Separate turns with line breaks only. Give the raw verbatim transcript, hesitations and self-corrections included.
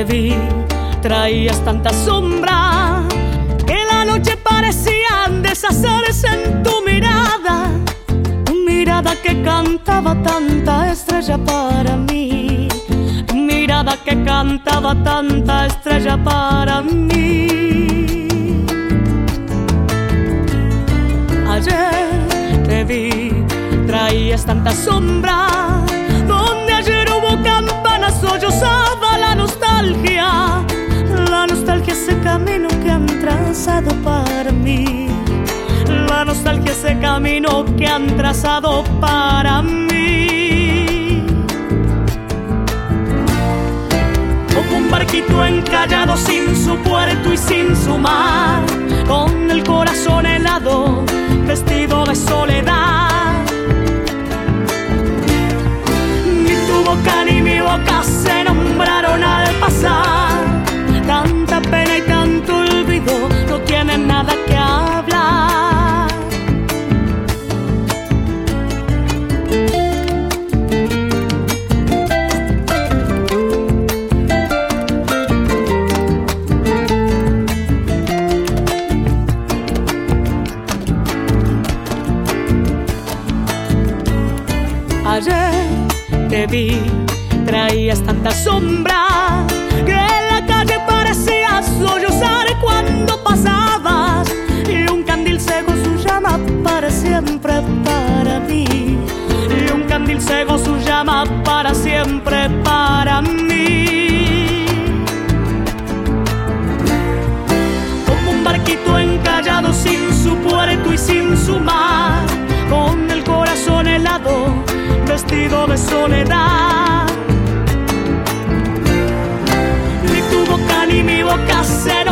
te vi, traías tanta sombra que la noche parecía deshacerse en tu mirada. Mirada que cantaba tanta estrella para mí, mirada que cantaba tanta estrella para mí. Ayer te vi, traías tanta sombra, donde ayer hubo campanas sollozaba la nostalgia, la nostalgia ese camino que han trazado para mí, la nostalgia ese camino que han trazado para mí. Como un barquito encallado sin su puerto y sin su mar, con el corazón helado, vestido de soledad. Ni tu boca ni mi boca se nombraron al pasar. Tanta pena y tanto olvido no tienen nada que hablar. Ayer te vi, traías tanta sombra que en la calle parecía sollozar cuando pasabas, y un candil cegó su llama para siempre para mí, y un candil cegó su llama para siempre para mí. Como un barquito encallado sin su puerto y sin su mar, con el corazón helado, vestido de soledad. Ni tu boca ni mi boca se